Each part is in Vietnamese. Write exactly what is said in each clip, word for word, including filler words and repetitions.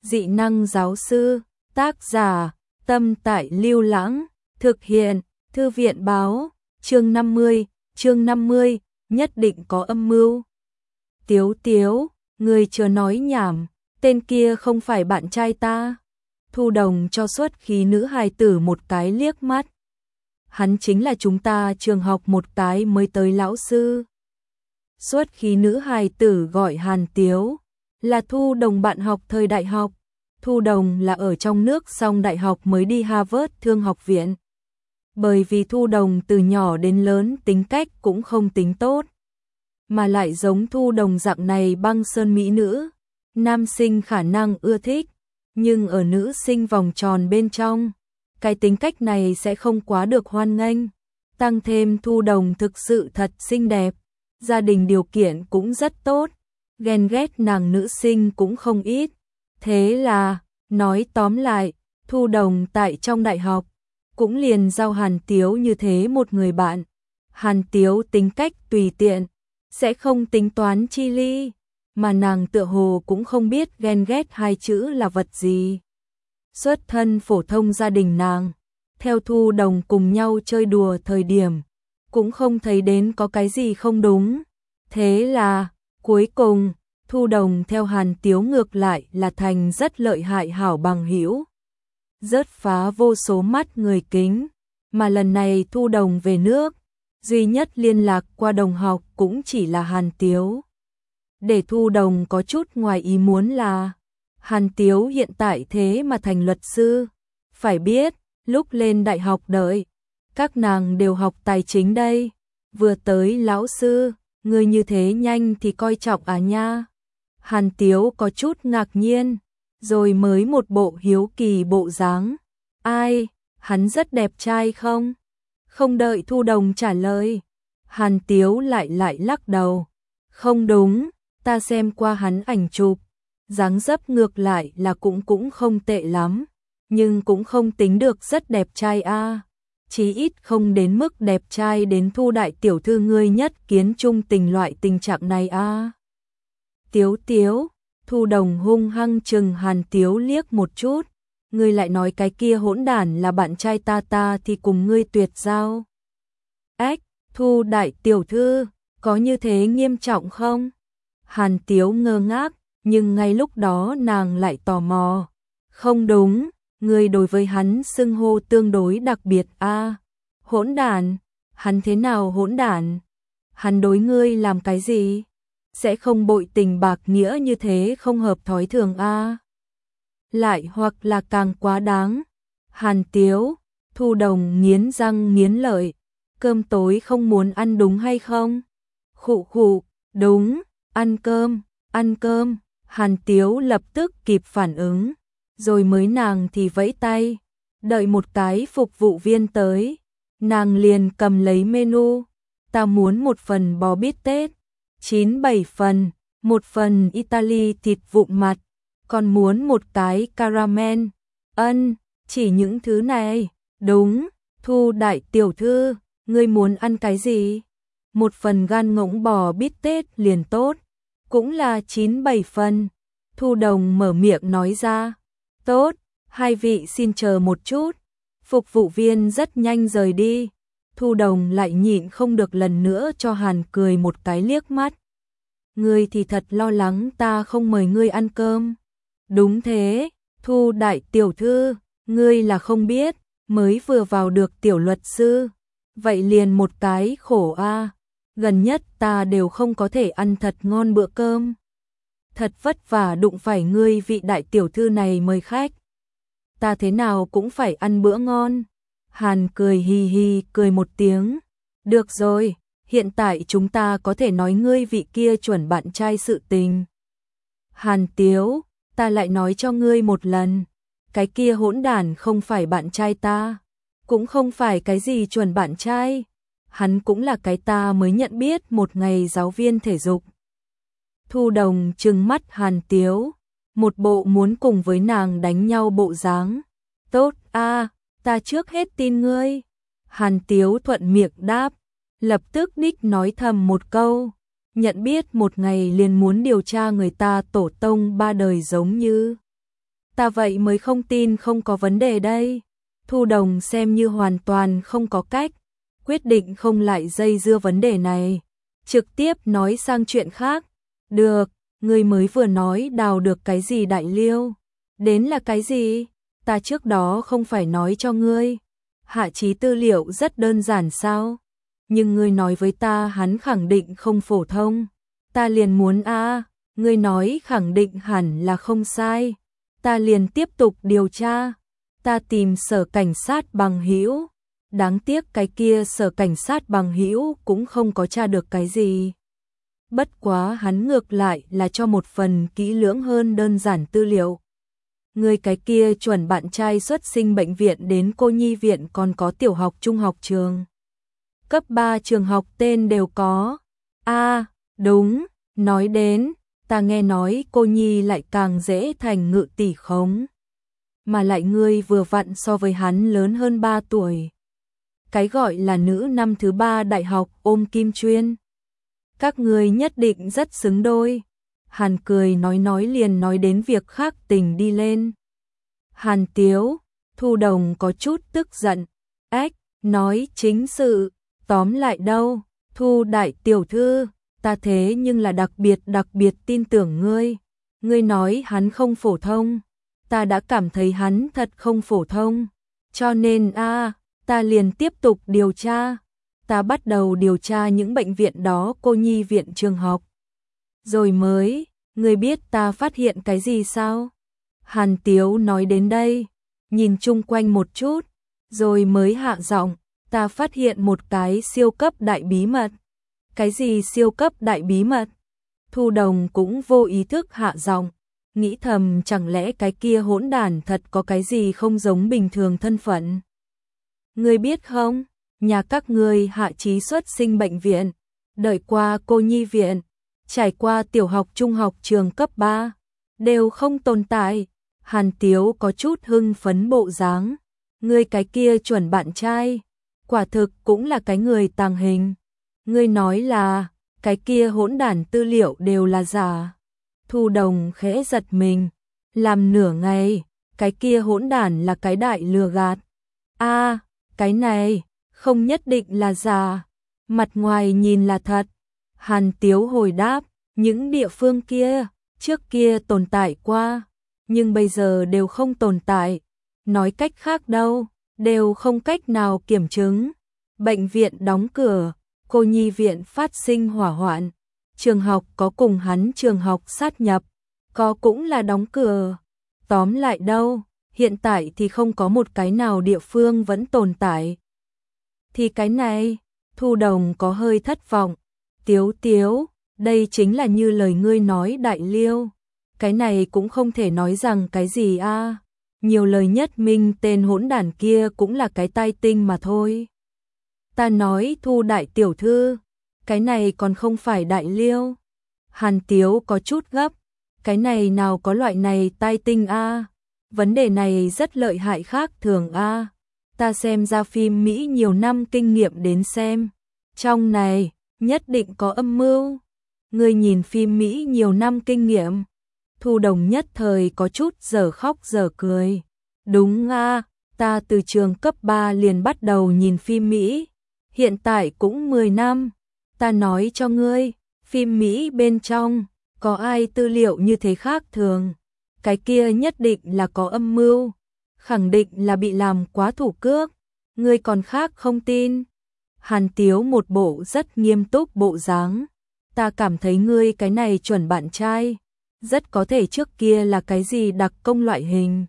Dị năng giáo sư, tác giả, Tâm Tại Lưu Lãng, thực hiện, Thư viện báo, chương năm mươi, chương năm mươi, nhất định có âm mưu. Tiếu Tiếu, người chưa nói nhảm, tên kia không phải bạn trai ta. Thu Đồng cho Xuất Khí nữ hài tử một cái liếc mắt. Hắn chính là chúng ta trường học một cái mới tới lão sư. Xuất Khí nữ hài tử gọi Hàn Tiếu, là Thu Đồng bạn học thời đại học. Thu Đồng là ở trong nước xong đại học mới đi Harvard Thương học viện. Bởi vì Thu Đồng từ nhỏ đến lớn tính cách cũng không tính tốt, mà lại giống Thu Đồng dạng này băng sơn mỹ nữ, nam sinh khả năng ưa thích, nhưng ở nữ sinh vòng tròn bên trong, cái tính cách này sẽ không quá được hoan nghênh. Tăng thêm Thu Đồng thực sự thật xinh đẹp, gia đình điều kiện cũng rất tốt, ghen ghét nàng nữ sinh cũng không ít. Thế là, nói tóm lại, Thu Đồng tại trong đại học cũng liền giao Hàn Tiếu như thế một người bạn. Hàn Tiếu tính cách tùy tiện, sẽ không tính toán chi ly, mà nàng tựa hồ cũng không biết ghen ghét hai chữ là vật gì. Xuất thân phổ thông gia đình nàng, theo Thu Đồng cùng nhau chơi đùa thời điểm, cũng không thấy đến có cái gì không đúng. Thế là, cuối cùng, Thu Đồng theo Hàn Tiếu ngược lại là thành rất lợi hại hảo bằng hữu, rớt phá vô số mắt người kính. Mà lần này Thu Đồng về nước, duy nhất liên lạc qua đồng học cũng chỉ là Hàn Tiếu. Để Thu Đồng có chút ngoài ý muốn là Hàn Tiếu hiện tại thế mà thành luật sư. Phải biết, lúc lên đại học đợi, các nàng đều học tài chính đây. Vừa tới lão sư, người như thế nhanh thì coi trọng à nha. Hàn Tiếu có chút ngạc nhiên, rồi mới một bộ hiếu kỳ bộ dáng. Ai, hắn rất đẹp trai không? Không đợi Thu Đồng trả lời, Hàn Tiếu lại lại lắc đầu. Không đúng, ta xem qua hắn ảnh chụp, dáng dấp ngược lại là cũng cũng không tệ lắm, nhưng cũng không tính được rất đẹp trai a. Chí ít không đến mức đẹp trai đến Thu đại tiểu thư ngươi nhất kiến trung tình loại tình trạng này a. Tiếu Tiếu, Thu Đồng hung hăng chừng Hàn Tiếu liếc một chút. Ngươi lại nói cái kia hỗn đản là bạn trai ta ta thì cùng ngươi tuyệt giao. Ách, Thu đại tiểu thư, có như thế nghiêm trọng không? Hàn Tiếu ngơ ngác, nhưng ngay lúc đó nàng lại tò mò. Không đúng, ngươi đối với hắn xưng hô tương đối đặc biệt a. Hỗn đản, hắn thế nào hỗn đản? Hắn đối ngươi làm cái gì? Sẽ không bội tình bạc nghĩa như thế không hợp thói thường a. Lại hoặc là càng quá đáng. Hàn Tiếu, Thu Đồng nghiến răng nghiến lợi, cơm tối không muốn ăn đúng hay không? Khụ khụ, đúng, ăn cơm, ăn cơm. Hàn Tiếu lập tức kịp phản ứng, rồi mới nàng thì vẫy tay, đợi một cái phục vụ viên tới, nàng liền cầm lấy menu. Ta muốn một phần bò bít tết, chín bảy phần, một phần Italy thịt vụn mặt, còn muốn một cái caramel. Ân, chỉ những thứ này. Đúng, Thu đại tiểu thư, ngươi muốn ăn cái gì? Một phần gan ngỗng bò bít tết liền tốt, cũng là chín bảy phần. Thu Đồng mở miệng nói ra. Tốt, hai vị xin chờ một chút. Phục vụ viên rất nhanh rời đi. Thu Đồng lại nhịn không được lần nữa cho Hàn cười một cái liếc mắt. Ngươi thì thật lo lắng ta không mời ngươi ăn cơm. Đúng thế, Thu đại tiểu thư, ngươi là không biết, mới vừa vào được tiểu luật sư. Vậy liền một cái khổ a. Gần nhất ta đều không có thể ăn thật ngon bữa cơm. Thật vất vả đụng phải ngươi vị đại tiểu thư này mời khách. Ta thế nào cũng phải ăn bữa ngon. Hàn cười hi hi cười một tiếng. Được rồi, hiện tại chúng ta có thể nói ngươi vị kia chuẩn bạn trai sự tình. Hàn Tiếu, ta lại nói cho ngươi một lần, cái kia hỗn đản không phải bạn trai ta, cũng không phải cái gì chuẩn bạn trai, hắn cũng là cái ta mới nhận biết một ngày giáo viên thể dục. Thu Đồng trừng mắt Hàn Tiếu, một bộ muốn cùng với nàng đánh nhau bộ dáng. Tốt a, ta trước hết tin ngươi. Hàn Tiếu thuận miệng đáp, lập tức đích nói thầm một câu, nhận biết một ngày liền muốn điều tra người ta tổ tông ba đời giống như. Ta vậy mới không tin không có vấn đề đây. Thu Đồng xem như hoàn toàn không có cách, quyết định không lại dây dưa vấn đề này, trực tiếp nói sang chuyện khác. Được, ngươi mới vừa nói đào được cái gì đại liêu? Đến là cái gì? Ta trước đó không phải nói cho ngươi. Hạ Chí tư liệu rất đơn giản sao? Nhưng ngươi nói với ta hắn khẳng định không phổ thông. Ta liền muốn a, à, ngươi nói khẳng định hẳn là không sai. Ta liền tiếp tục điều tra. Ta tìm sở cảnh sát bằng hữu. Đáng tiếc cái kia sở cảnh sát bằng hữu cũng không có tra được cái gì. Bất quá hắn ngược lại là cho một phần kỹ lưỡng hơn đơn giản tư liệu. Người cái kia chuẩn bạn trai xuất sinh bệnh viện đến cô nhi viện còn có tiểu học trung học trường. Cấp ba trường học tên đều có. A, à, đúng, nói đến, ta nghe nói cô nhi lại càng dễ thành ngự tỷ khống. Mà lại ngươi vừa vặn so với hắn lớn hơn ba tuổi. Cái gọi là nữ năm thứ ba đại học ôm kim chuyên. Các ngươi nhất định rất xứng đôi. Hàn cười nói nói liền nói đến việc khác tình đi lên. Hàn Tiếu, Thu Đồng có chút tức giận. Ếch, nói chính sự, tóm lại đâu, Thu đại tiểu thư, ta thế nhưng là đặc biệt đặc biệt tin tưởng ngươi. Ngươi nói hắn không phổ thông, ta đã cảm thấy hắn thật không phổ thông. Cho nên a, à, ta liền tiếp tục điều tra. Ta bắt đầu điều tra những bệnh viện đó cô nhi viện trường học. Rồi mới, ngươi biết ta phát hiện cái gì sao? Hàn Tiếu nói đến đây, nhìn chung quanh một chút, rồi mới hạ giọng, ta phát hiện một cái siêu cấp đại bí mật. Cái gì siêu cấp đại bí mật? Thu Đồng cũng vô ý thức hạ giọng, nghĩ thầm chẳng lẽ cái kia hỗn đản thật có cái gì không giống bình thường thân phận. Ngươi biết không, nhà các ngươi Hạ Chí xuất sinh bệnh viện, đợi qua cô nhi viện, trải qua tiểu học trung học trường cấp ba, đều không tồn tại. Hàn Tiếu có chút hưng phấn bộ dáng. Ngươi cái kia chuẩn bạn trai, quả thực cũng là cái người tàng hình. Ngươi nói là, cái kia hỗn đản tư liệu đều là giả. Thu Đồng khẽ giật mình, làm nửa ngày, cái kia hỗn đản là cái đại lừa gạt. A, à, cái này, không nhất định là giả, mặt ngoài nhìn là thật. Hàn Tiếu hồi đáp, những địa phương kia, trước kia tồn tại qua, nhưng bây giờ đều không tồn tại. Nói cách khác đâu, đều không cách nào kiểm chứng. Bệnh viện đóng cửa, cô nhi viện phát sinh hỏa hoạn, trường học có cùng hắn trường học sát nhập, có cũng là đóng cửa. Tóm lại đâu, hiện tại thì không có một cái nào địa phương vẫn tồn tại. Thì cái này, Thu Đồng có hơi thất vọng. Tiếu Tiếu, đây chính là như lời ngươi nói đại liêu. Cái này cũng không thể nói rằng cái gì a. À. Nhiều lời nhất minh tên hỗn đản kia cũng là cái tai tinh mà thôi. Ta nói Thu đại tiểu thư, cái này còn không phải đại liêu. Hàn Tiếu có chút gấp, cái này nào có loại này tai tinh a. À. Vấn đề này rất lợi hại khác thường a. À. Ta xem ra phim Mỹ nhiều năm kinh nghiệm đến xem. Trong này, nhất định có âm mưu. Ngươi nhìn phim Mỹ nhiều năm kinh nghiệm. Thu Đồng nhất thời có chút giờ khóc giờ cười. Đúng a, à, ta từ trường cấp ba liền bắt đầu nhìn phim Mỹ. Hiện tại cũng mười năm. Ta nói cho ngươi, phim Mỹ bên trong, có ai tư liệu như thế khác thường. Cái kia nhất định là có âm mưu. Khẳng định là bị làm quá thủ cước. Ngươi còn khác không tin. Hàn Tiếu một bộ rất nghiêm túc bộ dáng. Ta cảm thấy ngươi cái này chuẩn bạn trai. Rất có thể trước kia là cái gì đặc công loại hình.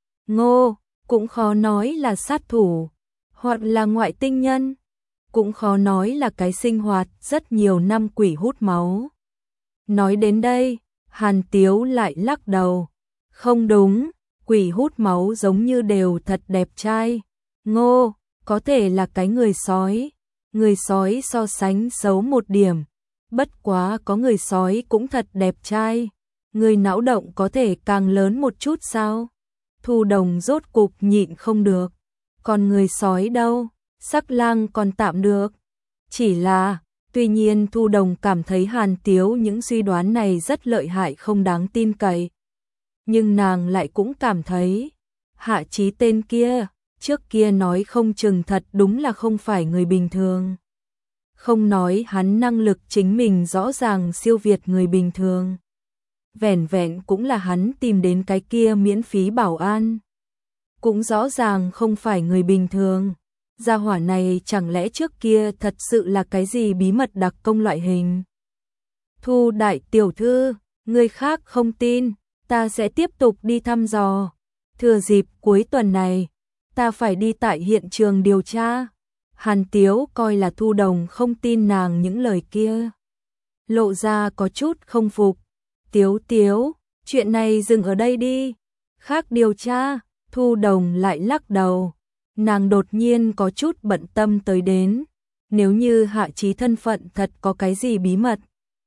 Ngô, cũng khó nói là sát thủ. Hoặc là ngoại tinh nhân. Cũng khó nói là cái sinh hoạt rất nhiều năm quỷ hút máu. Nói đến đây, Hàn Tiếu lại lắc đầu. Không đúng, quỷ hút máu giống như đều thật đẹp trai. Ngô, có thể là cái người sói. Người sói so sánh xấu một điểm. Bất quá có người sói cũng thật đẹp trai. Người não động có thể càng lớn một chút sao? Thu Đồng rốt cục nhịn không được. Còn người sói đâu? Sắc lang còn tạm được. Chỉ là, tuy nhiên Thu Đồng cảm thấy Hàn Tiếu những suy đoán này rất lợi hại không đáng tin cậy. nhưng nàng lại cũng cảm thấy, Hạ Chí tên kia, trước kia nói không chừng thật đúng là không phải người bình thường. Không nói hắn năng lực chính mình rõ ràng siêu việt người bình thường. Vẻn vẹn cũng là hắn tìm đến cái kia miễn phí bảo an. Cũng rõ ràng không phải người bình thường. Gia hỏa này chẳng lẽ trước kia thật sự là cái gì bí mật đặc công loại hình. Thu đại tiểu thư, người khác không tin, ta sẽ tiếp tục đi thăm dò. Thừa dịp cuối tuần này, ta phải đi tại hiện trường điều tra. Hàn Tiếu coi là Thu Đồng không tin nàng những lời kia. Lộ ra có chút không phục. Tiếu Tiếu, chuyện này dừng ở đây đi. Khác điều tra, Thu Đồng lại lắc đầu. Nàng đột nhiên có chút bận tâm tới đến. Nếu như Hạ Chí thân phận thật có cái gì bí mật.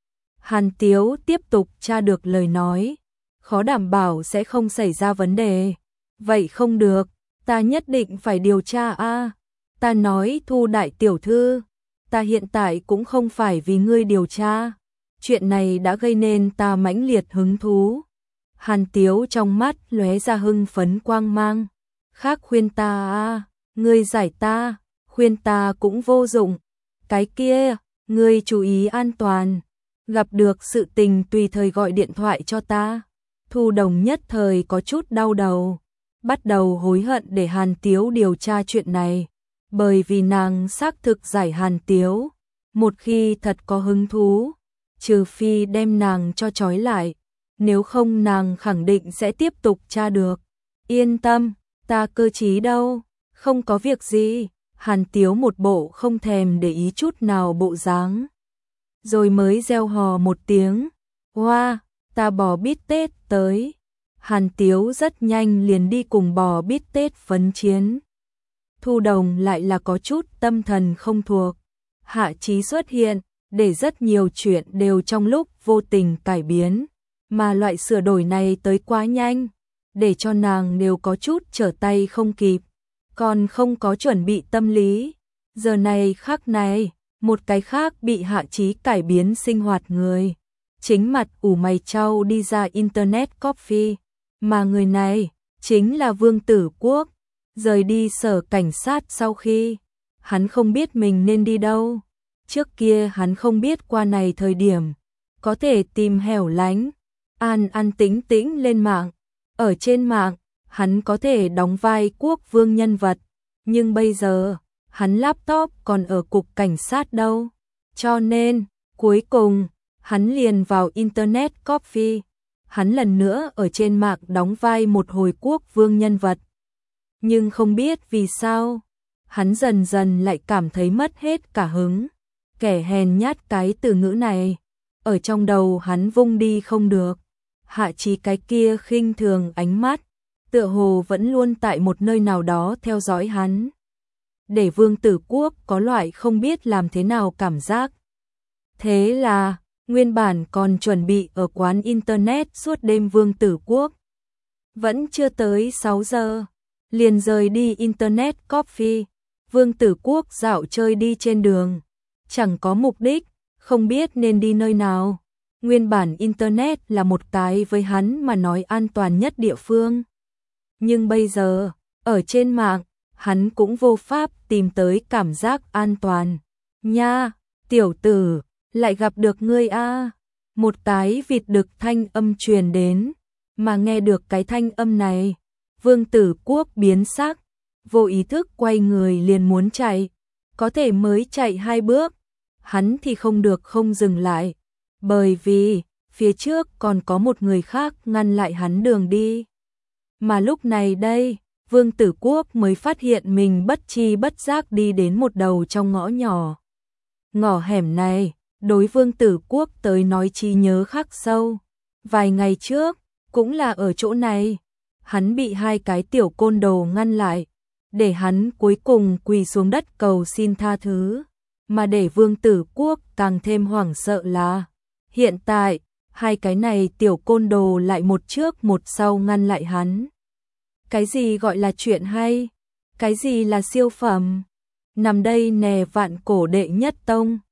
Hàn Tiếu tiếp tục tra được lời nói. Khó đảm bảo sẽ không xảy ra vấn đề. Vậy không được, ta nhất định phải điều tra a. Ta nói Thu đại tiểu thư, ta hiện tại cũng không phải vì ngươi điều tra. Chuyện này đã gây nên ta mãnh liệt hứng thú. Hàn Tiếu trong mắt lóe ra hưng phấn quang mang. Khác khuyên ta a, ngươi giải ta, khuyên ta cũng vô dụng. Cái kia, ngươi chú ý an toàn. Gặp được sự tình tùy thời gọi điện thoại cho ta. Thu Đồng nhất thời có chút đau đầu. Bắt đầu hối hận để Hàn Tiếu điều tra chuyện này. Bởi vì nàng xác thực giải Hàn Tiếu. Một khi thật có hứng thú, trừ phi đem nàng cho trói lại. Nếu không nàng khẳng định sẽ tiếp tục tra được. Yên tâm, ta cơ trí đâu, không có việc gì. Hàn Tiếu một bộ không thèm để ý chút nào bộ dáng. Rồi mới reo hò một tiếng. Hoa, wow, ta bò bít tết tới. Hàn Tiếu rất nhanh liền đi cùng bò bít tết phấn chiến. Thu Đồng lại là có chút tâm thần không thuộc. Hạ Chí xuất hiện, để rất nhiều chuyện đều trong lúc vô tình cải biến. Mà loại sửa đổi này tới quá nhanh, để cho nàng đều có chút trở tay không kịp. Còn không có chuẩn bị tâm lý. Giờ này khắc này, một cái khác bị Hạ Chí cải biến sinh hoạt người. Chính mặt ủ mày trao đi ra Internet Coffee. Mà người này, chính là Vương Tử Quốc. Rời đi sở cảnh sát sau khi, hắn không biết mình nên đi đâu. Trước kia hắn không biết qua này thời điểm, có thể tìm hẻo lánh, an an tĩnh tĩnh lên mạng. Ở trên mạng, hắn có thể đóng vai quốc vương nhân vật. Nhưng bây giờ, hắn laptop còn ở cục cảnh sát đâu. Cho nên, cuối cùng, hắn liền vào Internet Coffee. Hắn lần nữa ở trên mạng đóng vai một hồi quốc vương nhân vật. Nhưng không biết vì sao, hắn dần dần lại cảm thấy mất hết cả hứng. Kẻ hèn nhát cái từ ngữ này, ở trong đầu hắn vung đi không được. Hạ Chí cái kia khinh thường ánh mắt, tựa hồ vẫn luôn tại một nơi nào đó theo dõi hắn. Để Vương Tử Quốc có loại không biết làm thế nào cảm giác. Thế là, nguyên bản còn chuẩn bị ở quán Internet suốt đêm Vương Tử Quốc. Vẫn chưa tới sáu giờ, liền rời đi Internet Coffee. Vương Tử Quốc dạo chơi đi trên đường, chẳng có mục đích, không biết nên đi nơi nào. Nguyên bản Internet là một cái với hắn mà nói an toàn nhất địa phương. Nhưng bây giờ, ở trên mạng, hắn cũng vô pháp tìm tới cảm giác an toàn. Nha, tiểu tử, lại gặp được ngươi a. Một cái vịt đực thanh âm truyền đến, mà nghe được cái thanh âm này, Vương Tử Quốc biến sắc, vô ý thức quay người liền muốn chạy, có thể mới chạy hai bước, hắn thì không được không dừng lại, bởi vì phía trước còn có một người khác ngăn lại hắn đường đi. Mà lúc này đây, Vương Tử Quốc mới phát hiện mình bất tri bất giác đi đến một đầu trong ngõ nhỏ. Ngõ hẻm này, đối Vương Tử Quốc tới nói trí nhớ khắc sâu. Vài ngày trước, cũng là ở chỗ này, hắn bị hai cái tiểu côn đồ ngăn lại, để hắn cuối cùng quỳ xuống đất cầu xin tha thứ. Mà để Vương Tử Quốc càng thêm hoảng sợ là, hiện tại, hai cái này tiểu côn đồ lại một trước một sau ngăn lại hắn. Cái gì gọi là chuyện hay? Cái gì là siêu phẩm? Nằm đây nè vạn cổ đệ nhất tông.